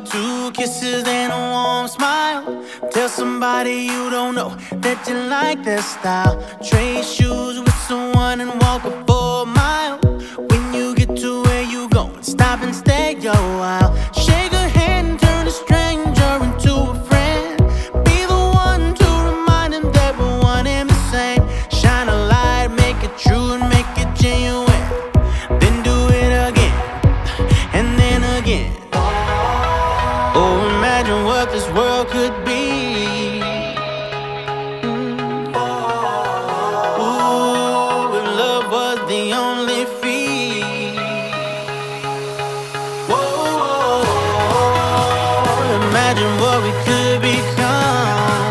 Two kisses and a warm smile. Tell somebody you don't know that you like their style. Trade shoes with someone and walk a 4 mile. When you get to where you going, stop and stay a while. Shake a hand, turn a stranger into a friend. Be the one to remind him that we're one and the same. Shine a light, make it true and make it genuine. Then do it again, and then again. Oh, imagine what this world could be. Ooh, if love was the only fee. Whoa, imagine what we could become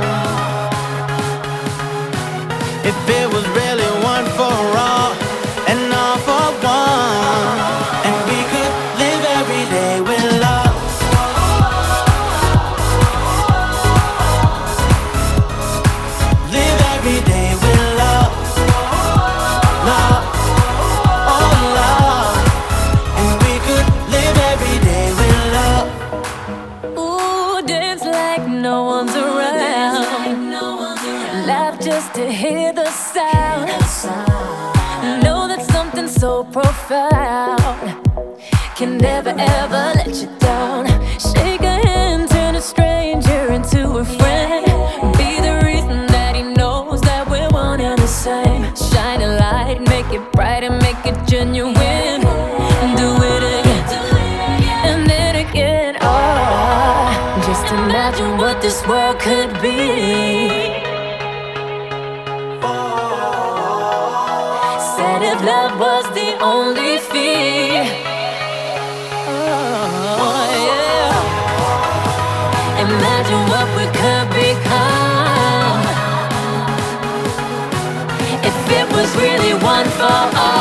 if it was really one for all and all for one, and we could live every day with love. Live every day with love, love, oh love, and we could live every day with love. Ooh, dance like no one's around. Laugh just to hear the sound. Know that something so profound can never ever let you down. Shake a hand, turn a stranger into a friend. Be the reason that he knows that we're one and the same. Shine a light, make it bright and make it genuine. Do it again, and then again. Oh, just imagine what this world could be. Said if love was the only fee. Oh, yeah. Imagine what we could become if it was really one for all.